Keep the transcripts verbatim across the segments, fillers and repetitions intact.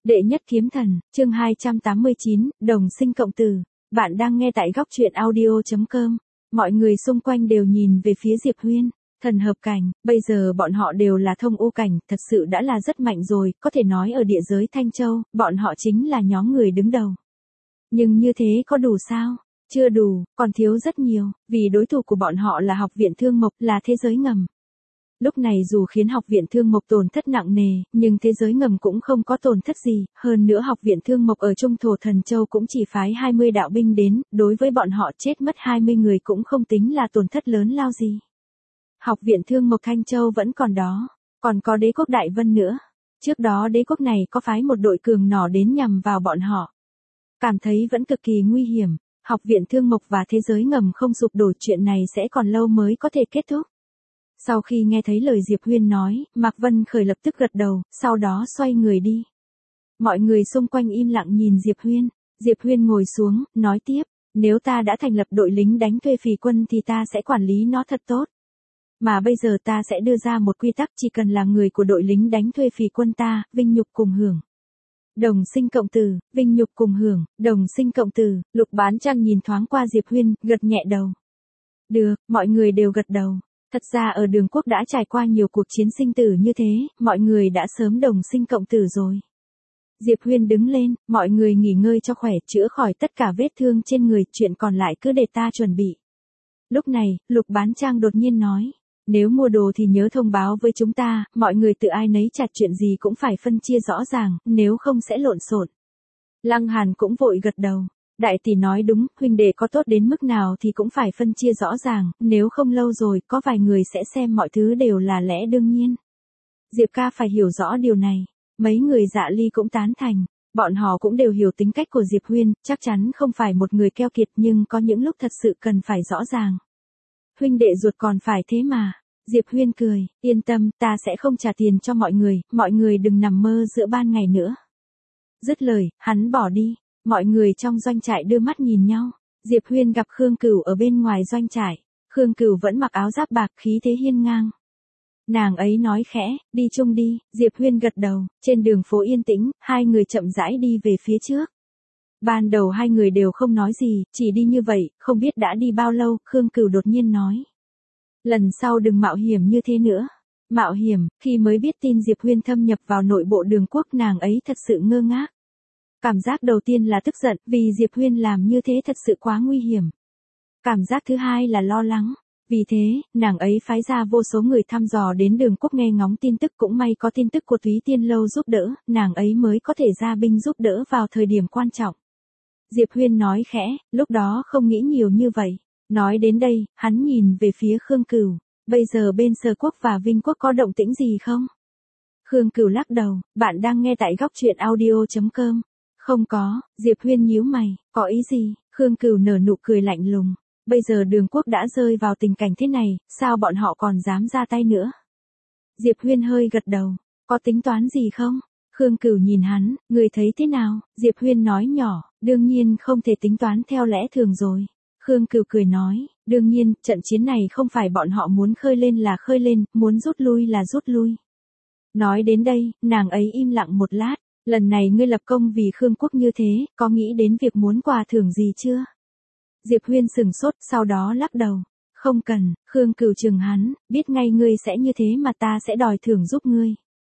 Đệ nhất kiếm thần, chương hai trăm tám mươi chín, đồng sinh cộng tử. Bạn đang nghe tại góc truyện audio chấm com. Mọi người xung quanh đều nhìn về phía Diệp Huyên. Thần hợp cảnh, bây giờ bọn họ đều là thông u cảnh, thật sự đã là rất mạnh rồi, có thể nói ở địa giới Thanh Châu, bọn họ chính là nhóm người đứng đầu. Nhưng như thế có đủ sao? Chưa đủ, còn thiếu rất nhiều, vì đối thủ của bọn họ là học viện Thương Mộc, là thế giới ngầm. Lúc này dù khiến học viện Thương Mộc tổn thất nặng nề, nhưng thế giới ngầm cũng không có tổn thất gì, hơn nữa học viện Thương Mộc ở Trung Thổ Thần Châu cũng chỉ phái hai mươi đạo binh đến, đối với bọn họ chết mất hai mươi người cũng không tính là tổn thất lớn lao gì. Học viện Thương Mộc Thanh Châu vẫn còn đó, còn có đế quốc Đại Vân nữa. Trước đó đế quốc này có phái một đội cường nỏ đến nhằm vào bọn họ. Cảm thấy vẫn cực kỳ nguy hiểm, học viện Thương Mộc và thế giới ngầm không sụp đổ, chuyện này sẽ còn lâu mới có thể kết thúc. Sau khi nghe thấy lời Diệp Huyên nói, Mạc Vân Khởi lập tức gật đầu, sau đó xoay người đi. Mọi người xung quanh im lặng nhìn Diệp Huyên. Diệp Huyên ngồi xuống, nói tiếp, nếu ta đã thành lập đội lính đánh thuê phỉ quân thì ta sẽ quản lý nó thật tốt. Mà bây giờ ta sẽ đưa ra một quy tắc, chỉ cần là người của đội lính đánh thuê phỉ quân ta, vinh nhục cùng hưởng. Đồng sinh cộng tử, vinh nhục cùng hưởng, đồng sinh cộng tử. Lục Bán Trăng nhìn thoáng qua Diệp Huyên, gật nhẹ đầu. Được, mọi người đều gật đầu. Thật ra ở Đường Quốc đã trải qua nhiều cuộc chiến sinh tử như thế, mọi người đã sớm đồng sinh cộng tử rồi. Diệp Huyên đứng lên, mọi người nghỉ ngơi cho khỏe, chữa khỏi tất cả vết thương trên người, chuyện còn lại cứ để ta chuẩn bị. Lúc này, Lục Bán Trang đột nhiên nói, nếu mua đồ thì nhớ thông báo với chúng ta, mọi người tự ai nấy chặt, chuyện gì cũng phải phân chia rõ ràng, nếu không sẽ lộn xộn. Lăng Hàn cũng vội gật đầu. Đại tỷ nói đúng, huynh đệ có tốt đến mức nào thì cũng phải phân chia rõ ràng, nếu không lâu rồi có vài người sẽ xem mọi thứ đều là lẽ đương nhiên. Diệp ca phải hiểu rõ điều này. Mấy người Dạ Ly cũng tán thành, bọn họ cũng đều hiểu tính cách của Diệp Huyên, chắc chắn không phải một người keo kiệt, nhưng có những lúc thật sự cần phải rõ ràng. Huynh đệ ruột còn phải thế mà. Diệp Huyên cười, yên tâm, ta sẽ không trả tiền cho mọi người, mọi người đừng nằm mơ giữa ban ngày nữa. Dứt lời, hắn bỏ đi. Mọi người trong doanh trại đưa mắt nhìn nhau. Diệp Huyên gặp Khương Cửu ở bên ngoài doanh trại. Khương Cửu vẫn mặc áo giáp bạc, khí thế hiên ngang. Nàng ấy nói khẽ, đi chung đi. Diệp Huyên gật đầu. Trên đường phố yên tĩnh, hai người chậm rãi đi về phía trước. Ban đầu hai người đều không nói gì, chỉ đi như vậy, không biết đã đi bao lâu, Khương Cửu đột nhiên nói. Lần sau đừng mạo hiểm như thế nữa. Mạo hiểm, khi mới biết tin Diệp Huyên thâm nhập vào nội bộ Đường Quốc, nàng ấy thật sự ngơ ngác. Cảm giác đầu tiên là tức giận, vì Diệp Huyên làm như thế thật sự quá nguy hiểm. Cảm giác thứ hai là lo lắng. Vì thế, nàng ấy phái ra vô số người thăm dò đến Đường Quốc nghe ngóng tin tức, cũng may có tin tức của Thúy Tiên Lâu giúp đỡ, nàng ấy mới có thể ra binh giúp đỡ vào thời điểm quan trọng. Diệp Huyên nói khẽ, lúc đó không nghĩ nhiều như vậy. Nói đến đây, hắn nhìn về phía Khương Cửu. Bây giờ bên Sở Quốc và Vinh Quốc có động tĩnh gì không? Khương Cửu lắc đầu, bạn đang nghe tại góc truyện audio chấm com. Không có. Diệp Huyên nhíu mày, có ý gì? Khương Cửu nở nụ cười lạnh lùng. Bây giờ Đường Quốc đã rơi vào tình cảnh thế này, sao bọn họ còn dám ra tay nữa? Diệp Huyên hơi gật đầu, có tính toán gì không? Khương Cửu nhìn hắn, người thấy thế nào? Diệp Huyên nói nhỏ, đương nhiên không thể tính toán theo lẽ thường rồi. Khương Cửu cười nói, đương nhiên, trận chiến này không phải bọn họ muốn khơi lên là khơi lên, muốn rút lui là rút lui. Nói đến đây, nàng ấy im lặng một lát. Lần này ngươi lập công vì Khương Quốc như thế, có nghĩ đến việc muốn quà thưởng gì chưa? Diệp Huyên sừng sốt, sau đó lắc đầu. Không cần. Khương Cửu chừng hắn, biết ngay ngươi sẽ như thế mà ta sẽ đòi thưởng giúp ngươi.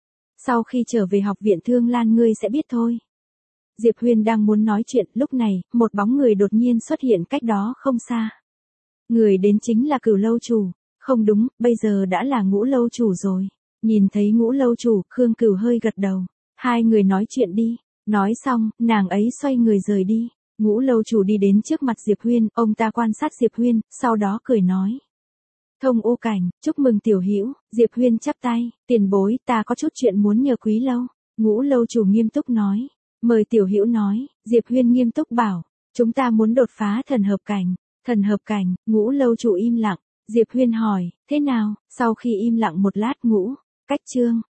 Sau khi trở về học viện Thương Lan ngươi sẽ biết thôi. Diệp Huyên đang muốn nói chuyện, lúc này, một bóng người đột nhiên xuất hiện cách đó không xa. Người đến chính là Cửu lâu chủ. Không đúng, bây giờ đã là Ngũ lâu chủ rồi. Nhìn thấy Ngũ lâu chủ, Khương Cửu hơi gật đầu. Hai người nói chuyện đi. Nói xong, nàng ấy xoay người rời đi. Ngũ lâu chủ đi đến trước mặt Diệp Huyên, ông ta quan sát Diệp Huyên, sau đó cười nói. Thông u cảnh, chúc mừng tiểu hữu. Diệp Huyên chắp tay, tiền bối, ta có chút chuyện muốn nhờ Quý lâu. Ngũ lâu chủ nghiêm túc nói. Mời tiểu hữu nói. Diệp Huyên nghiêm túc bảo, chúng ta muốn đột phá thần hợp cảnh. Thần hợp cảnh. Ngũ lâu chủ im lặng. Diệp Huyên hỏi, thế nào? Sau khi im lặng một lát, Ngũ cách chương